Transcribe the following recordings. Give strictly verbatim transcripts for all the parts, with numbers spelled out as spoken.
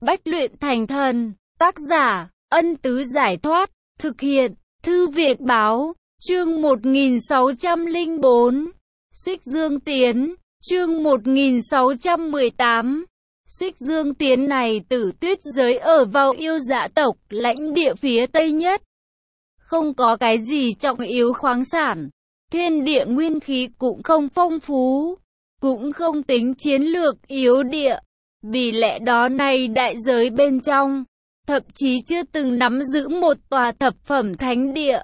Bách luyện thành thần. Tác giả, Ân Tứ Giải Thoát. Thực hiện, Thư viện Báo. Chương một nghìn sáu trăm lẻ bốn. Xích Dương Tiến. Chương một nghìn sáu trăm mười tám. Xích Dương Tiến này Tử Tuyết giới ở vào yêu dạ tộc, lãnh địa phía Tây nhất. Không có cái gì trọng yếu khoáng sản. Thiên địa nguyên khí cũng không phong phú. Cũng không tính chiến lược yếu địa. Vì lẽ đó này đại giới bên trong, thậm chí chưa từng nắm giữ một tòa thập phẩm thánh địa.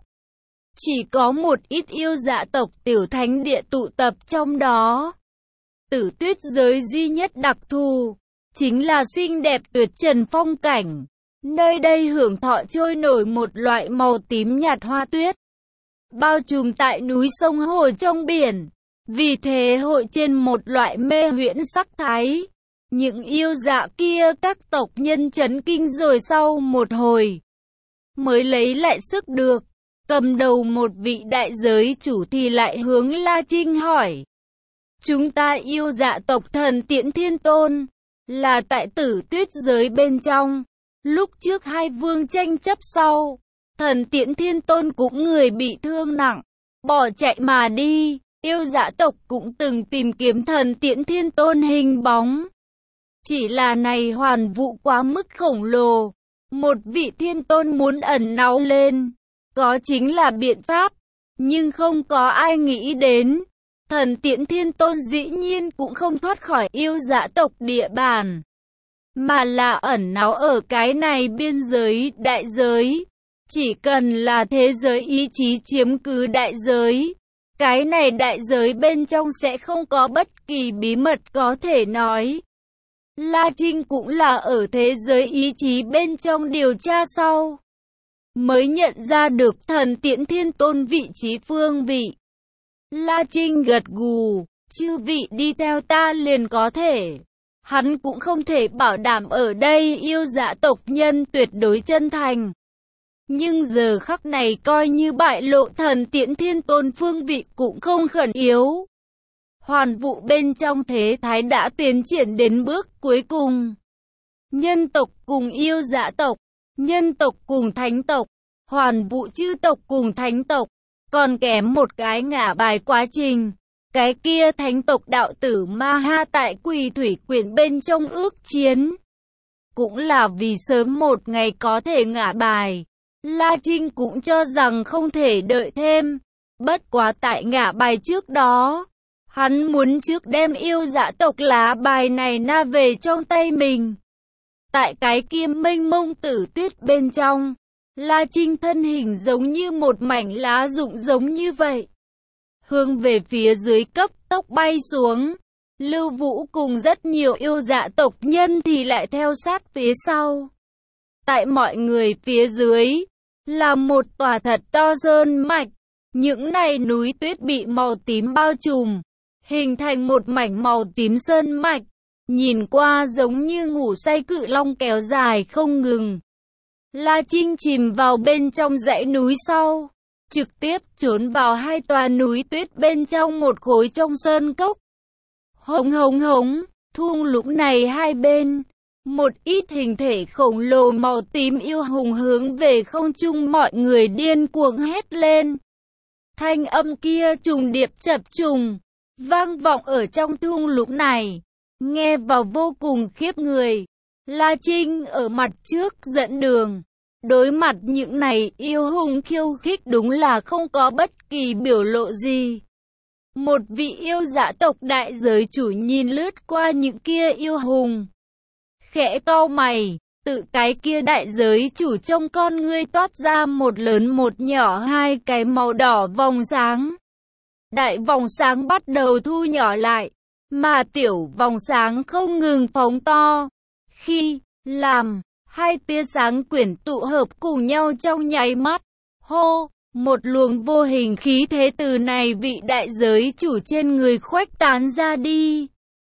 Chỉ có một ít yêu dạ tộc tiểu thánh địa tụ tập trong đó. Tử Tuyết giới duy nhất đặc thù, chính là xinh đẹp tuyệt trần phong cảnh. Nơi đây hưởng thọ trôi nổi một loại màu tím nhạt hoa tuyết, bao trùm tại núi sông hồ trong biển. Vì thế hội trên một loại mê huyễn sắc thái. Những yêu dạ kia các tộc nhân chấn kinh rồi sau một hồi mới lấy lại sức được. Cầm đầu một vị đại giới chủ thì lại hướng La Trinh hỏi. Chúng ta yêu dạ tộc thần Tiễn Thiên Tôn, là tại Tử Tuyết giới bên trong. Lúc trước hai vương tranh chấp sau, thần Tiễn Thiên Tôn cũng người bị thương nặng, bỏ chạy mà đi. Yêu dạ tộc cũng từng tìm kiếm thần Tiễn Thiên Tôn hình bóng. Chỉ là này hoàn vũ quá mức khổng lồ. Một vị thiên tôn muốn ẩn náu lên, có chính là biện pháp, nhưng không có ai nghĩ đến. Thần Tiễn Thiên Tôn dĩ nhiên cũng không thoát khỏi yêu dạ tộc địa bàn, mà là ẩn náu ở cái này biên giới đại giới. Chỉ cần là thế giới ý chí chiếm cứ đại giới, cái này đại giới bên trong sẽ không có bất kỳ bí mật có thể nói. La Trinh cũng là ở thế giới ý chí bên trong điều tra sau, mới nhận ra được thần Tiễn Thiên Tôn vị trí phương vị. La Trinh gật gù, chư vị đi theo ta liền có thể. Hắn cũng không thể bảo đảm ở đây yêu dạ tộc nhân tuyệt đối chân thành. Nhưng giờ khắc này coi như bại lộ thần Tiễn Thiên Tôn phương vị cũng không khẩn yếu. Hoàn vũ bên trong thế thái đã tiến triển đến bước cuối cùng. Nhân tộc cùng yêu dạ tộc, nhân tộc cùng thánh tộc, hoàn vũ chư tộc cùng thánh tộc, còn kém một cái ngả bài quá trình. Cái kia thánh tộc đạo tử Ma Ha tại Quỳ Thủy Quyển bên trong ước chiến, cũng là vì sớm một ngày có thể ngả bài. La Trinh cũng cho rằng không thể đợi thêm. Bất quá tại ngả bài trước đó, hắn muốn trước đem yêu dạ tộc lá bài này na về trong tay mình. Tại cái kia mênh mông tử tuyết bên trong, La Trinh thân hình giống như một mảnh lá rụng giống như vậy, hướng về phía dưới cấp tốc bay xuống. Lưu Vũ cùng rất nhiều yêu dạ tộc nhân thì lại theo sát phía sau. Tại mọi người phía dưới là một tòa thật to sơn mạch. Những này núi tuyết bị màu tím bao trùm, hình thành một mảnh màu tím sơn mạch, nhìn qua giống như ngủ say cự long kéo dài không ngừng. La Trinh chìm vào bên trong dãy núi sau, trực tiếp trốn vào hai tòa núi tuyết bên trong một khối trong sơn cốc. Hống hống hống, thung lũng này hai bên, một ít hình thể khổng lồ màu tím yêu hùng hướng về không trung mọi người điên cuồng hét lên. Thanh âm kia trùng điệp chập trùng, vang vọng ở trong thung lũng này, nghe vào vô cùng khiếp người. La Trinh ở mặt trước dẫn đường, đối mặt những này yêu hùng khiêu khích đúng là không có bất kỳ biểu lộ gì. Một vị yêu dạ tộc đại giới chủ nhìn lướt qua những kia yêu hùng, khẽ cau mày. Tự cái kia đại giới chủ trong con ngươi toát ra một lớn một nhỏ hai cái màu đỏ vòng sáng. Đại vòng sáng bắt đầu thu nhỏ lại, mà tiểu vòng sáng không ngừng phóng to. Khi làm hai tia sáng quyển tụ hợp cùng nhau trong nháy mắt, hô, một luồng vô hình khí thế từ này vị đại giới chủ trên người khuếch tán ra đi.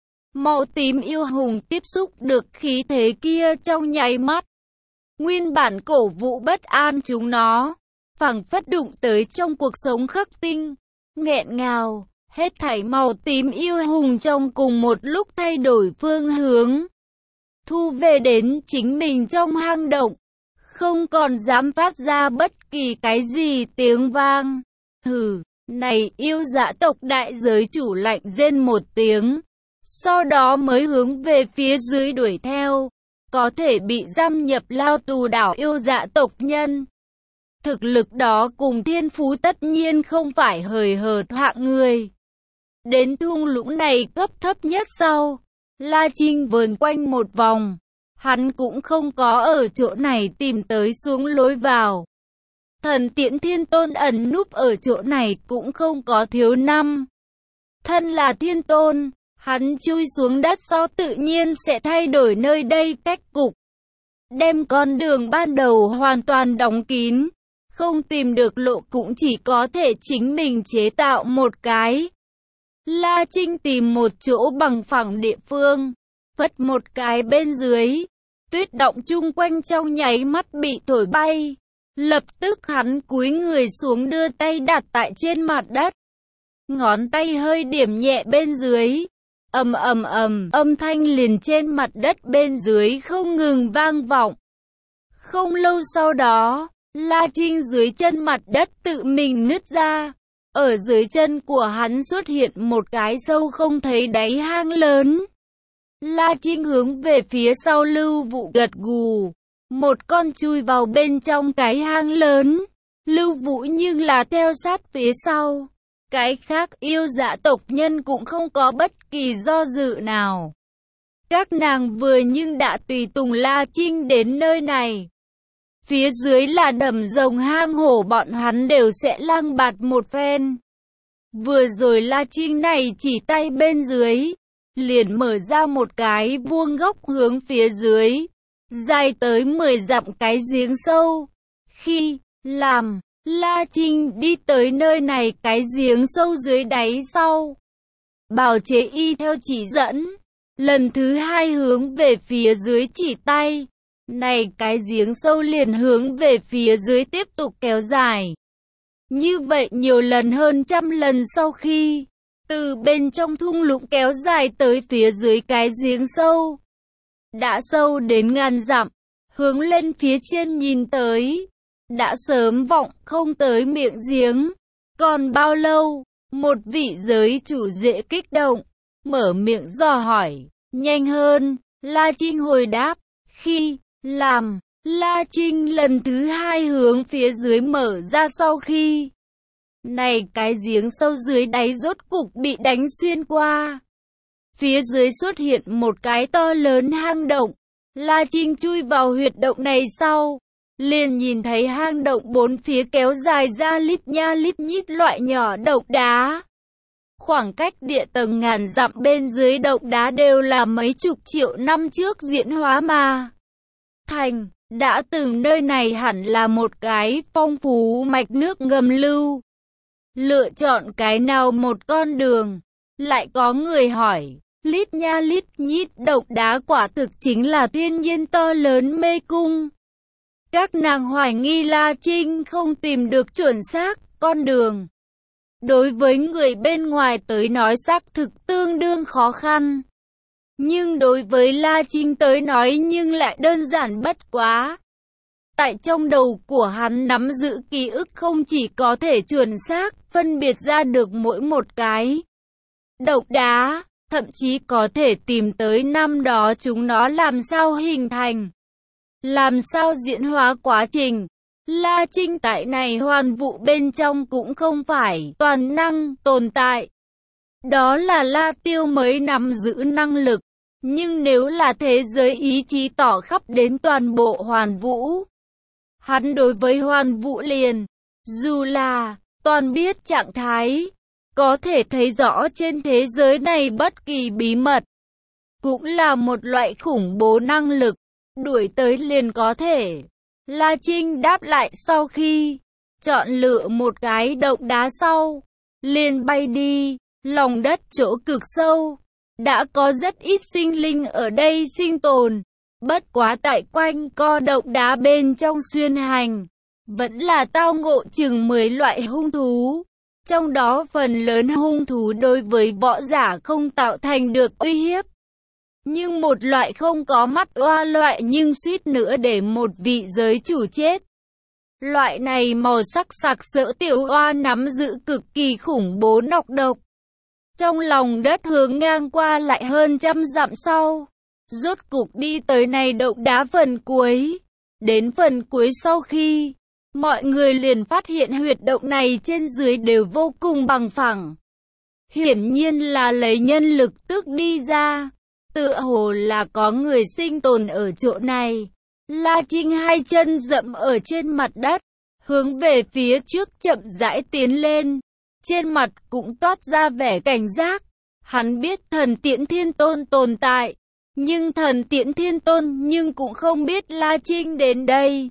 Màu tím yêu hùng tiếp xúc được khí thế kia trong nháy mắt, nguyên bản cổ vũ bất an chúng nó, phảng phất đụng tới trong cuộc sống khắc tinh, nghẹn ngào, hết thảy màu tím yêu hùng trong cùng một lúc thay đổi phương hướng. thu về đến chính mình trong hang động, không còn dám phát ra bất kỳ cái gì tiếng vang. Hừ, này yêu dã tộc đại giới chủ lạnh rên một tiếng, sau đó mới hướng về phía dưới đuổi theo, có thể bị giam nhập lao tù đảo yêu dã tộc nhân. Thực lực đó cùng thiên phú tất nhiên không phải hời hợt hạng người. Đến thung lũng này cấp thấp nhất sau, La Trinh vờn quanh một vòng, hắn cũng không có ở chỗ này tìm tới xuống lối vào. Thần Tiễn Thiên Tôn ẩn núp ở chỗ này cũng không có thiếu năm. Thân là Thiên Tôn, hắn chui xuống đất sau tự nhiên sẽ thay đổi nơi đây cách cục. Đem con đường ban đầu hoàn toàn đóng kín, không tìm được lộ cũng chỉ có thể chính mình chế tạo một cái. La Trinh tìm một chỗ bằng phẳng địa phương, phất một cái bên dưới, tuyết động chung quanh trong nháy mắt bị thổi bay. Lập tức hắn cúi người xuống đưa tay đặt tại trên mặt đất. Ngón tay hơi điểm nhẹ bên dưới. Ầm ầm ầm, âm thanh liền trên mặt đất bên dưới không ngừng vang vọng. Không lâu sau đó, La Trinh dưới chân mặt đất tự mình nứt ra. Ở dưới chân của hắn xuất hiện một cái sâu không thấy đáy hang lớn. La Trinh hướng về phía sau Lưu Vũ gật gù. Một con chui vào bên trong cái hang lớn. Lưu Vũ nhưng là theo sát phía sau. Cái khác yêu dã tộc nhân cũng không có bất kỳ do dự nào. Các nàng vừa nhưng đã tùy tùng La Trinh đến nơi này. Phía dưới là đầm rồng hang hổ, bọn hắn đều sẽ lang bạt một phen. Vừa rồi La Trinh này chỉ tay bên dưới, liền mở ra một cái vuông góc hướng phía dưới, dài tới mười dặm cái giếng sâu. Khi làm La Trinh đi tới nơi này cái giếng sâu dưới đáy sau, bào chế y theo chỉ dẫn, lần thứ hai hướng về phía dưới chỉ tay. Này cái giếng sâu liền hướng về phía dưới tiếp tục kéo dài. Như vậy nhiều lần, hơn trăm lần sau khi từ bên trong thung lũng kéo dài tới phía dưới cái giếng sâu, đã sâu đến ngàn dặm, hướng lên phía trên nhìn tới, đã sớm vọng không tới miệng giếng. Còn bao lâu? Một vị giới chủ dễ kích động, mở miệng dò hỏi. Nhanh hơn, La Trinh hồi đáp. Khi làm La Trinh lần thứ hai hướng phía dưới mở ra sau khi này cái giếng sâu dưới đáy rốt cục bị đánh xuyên qua. Phía dưới xuất hiện một cái to lớn hang động. La Trinh chui vào huyệt động này sau, liền nhìn thấy hang động bốn phía kéo dài ra lít nha lít nhít loại nhỏ động đá. Khoảng cách địa tầng ngàn dặm bên dưới động đá đều là mấy chục triệu năm trước diễn hóa mà thành. Đã từng nơi này hẳn là một cái phong phú mạch nước ngầm lưu. Lựa chọn cái nào một con đường? Lại có người hỏi. Lít nha lít nhít động đá quả thực chính là thiên nhiên to lớn mê cung. Các nàng hoài nghi La Trinh không tìm được chuẩn xác con đường. Đối với người bên ngoài tới nói xác thực tương đương khó khăn. Nhưng đối với La Trinh tới nói nhưng lại đơn giản bất quá. Tại trong đầu của hắn nắm giữ ký ức không chỉ có thể chuẩn xác phân biệt ra được mỗi một cái động đá, thậm chí có thể tìm tới năm đó chúng nó làm sao hình thành, làm sao diễn hóa quá trình. La Trinh tại này hoàn vũ bên trong cũng không phải toàn năng tồn tại. Đó là La Tiêu mới nắm giữ năng lực. Nhưng nếu là thế giới ý chí tỏ khắp đến toàn bộ hoàn vũ, hắn đối với hoàn vũ liền, dù là toàn biết trạng thái, có thể thấy rõ trên thế giới này bất kỳ bí mật, cũng là một loại khủng bố năng lực, đuổi tới liền có thể. La Trinh đáp lại sau khi chọn lựa một cái động đá sau, liền bay đi, lòng đất chỗ cực sâu. Đã có rất ít sinh linh ở đây sinh tồn, bất quá tại quanh co động đá bên trong xuyên hành, vẫn là tao ngộ chừng mười loại hung thú. Trong đó phần lớn hung thú đối với võ giả không tạo thành được uy hiếp. Nhưng một loại không có mắt oa loại nhưng suýt nữa để một vị giới chủ chết. Loại này màu sắc sặc sỡ tiểu oa nắm giữ cực kỳ khủng bố nọc độc. Trong lòng đất hướng ngang qua lại hơn trăm dặm sau. Rốt cục đi tới này động đá phần cuối. Đến phần cuối sau khi, mọi người liền phát hiện huyệt động này trên dưới đều vô cùng bằng phẳng. Hiển nhiên là lấy nhân lực tước đi ra. Tựa hồ là có người sinh tồn ở chỗ này. La Trinh hai chân dậm ở trên mặt đất, hướng về phía trước chậm rãi tiến lên. Trên mặt cũng toát ra vẻ cảnh giác. Hắn biết thần Tiễn Thiên Tôn tồn tại, nhưng thần Tiễn Thiên Tôn nhưng cũng không biết La Trinh đến đây.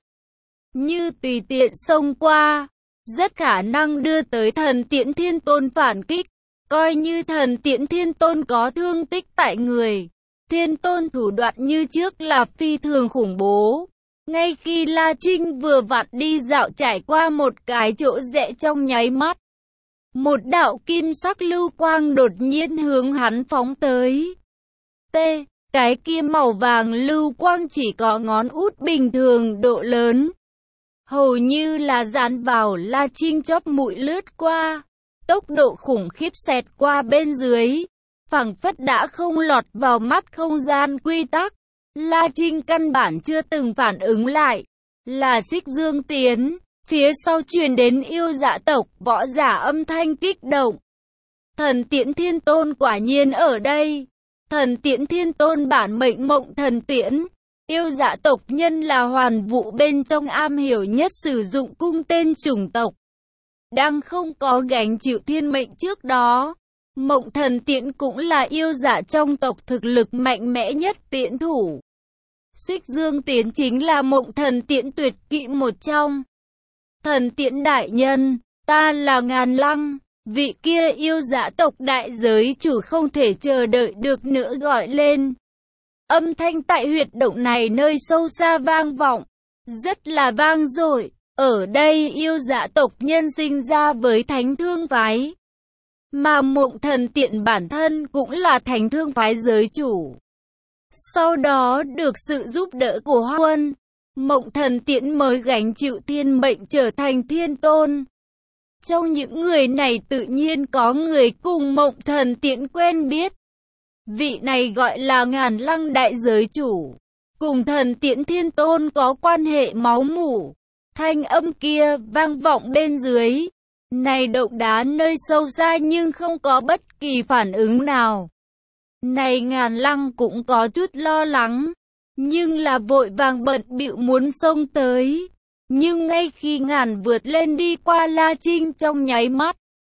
Như tùy tiện xông qua, rất khả năng đưa tới thần Tiễn Thiên Tôn phản kích. Coi như thần Tiễn Thiên Tôn có thương tích tại người, Thiên Tôn thủ đoạn như trước là phi thường khủng bố. Ngay khi La Trinh vừa vặn đi dạo trải qua một cái chỗ rẽ trong nháy mắt, một đạo kim sắc lưu quang đột nhiên hướng hắn phóng tới. T. Cái kia màu vàng lưu quang chỉ có ngón út bình thường độ lớn. Hầu như là dán vào La Trinh chóp mũi lướt qua. Tốc độ khủng khiếp xẹt qua bên dưới. Phảng phất đã không lọt vào mắt không gian quy tắc. La Trinh căn bản chưa từng phản ứng lại. Là Xích Dương Tiến. Phía sau truyền đến yêu dạ tộc võ giả âm thanh kích động. Thần Tiễn Thiên Tôn quả nhiên ở đây. Thần Tiễn Thiên Tôn bản mệnh Mộng Thần Tiễn. Yêu dạ tộc nhân là hoàn vũ bên trong am hiểu nhất sử dụng cung tên chủng tộc. Đang không có gánh chịu thiên mệnh trước đó. Mộng Thần Tiễn cũng là yêu dạ trong tộc thực lực mạnh mẽ nhất tiễn thủ. Xích Dương Tiến chính là Mộng Thần Tiễn tuyệt kỵ một trong. Thần Tiễn đại nhân, ta là Ngàn Lăng, vị kia yêu dạ tộc đại giới chủ không thể chờ đợi được nữa gọi lên. Âm thanh tại huyệt động này nơi sâu xa vang vọng, rất là vang dội. Ở đây yêu dạ tộc nhân sinh ra với thánh thương phái, mà Mộng Thần Tiễn bản thân cũng là thánh thương phái giới chủ. Sau đó được sự giúp đỡ của Hoa Quân, Mộng Thần Tiễn mới gánh chịu thiên mệnh trở thành Thiên Tôn. Trong những người này tự nhiên có người cùng Mộng Thần Tiễn quen biết. Vị này gọi là Ngàn Lăng đại giới chủ, cùng Thần Tiễn Thiên Tôn có quan hệ máu mủ. Thanh âm kia vang vọng bên dưới. Này động đá nơi sâu xa nhưng không có bất kỳ phản ứng nào. Này Ngàn Lăng cũng có chút lo lắng, nhưng là vội vàng bận bịu muốn xông tới. Nhưng ngay khi Ngàn vượt lên đi qua La Trinh trong nháy mắt,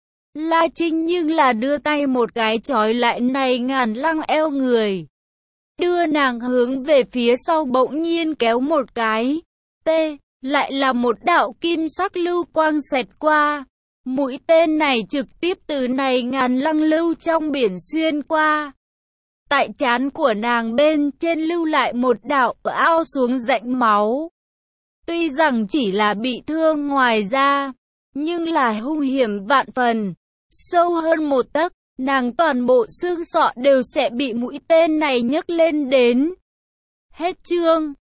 La Trinh nhưng là đưa tay một cái trói lại này Ngàn Lăng eo người, đưa nàng hướng về phía sau bỗng nhiên kéo một cái. T. Lại là một đạo kim sắc lưu quang xẹt qua. Mũi tên này trực tiếp từ này Ngàn Lăng lưu trong biển xuyên qua. Tại trán của nàng bên trên lưu lại một đạo ao xuống rãnh máu. Tuy rằng chỉ là bị thương ngoài da, nhưng là hung hiểm vạn phần. Sâu hơn một tấc, nàng toàn bộ xương sọ đều sẽ bị mũi tên này nhấc lên đến. Hết chương.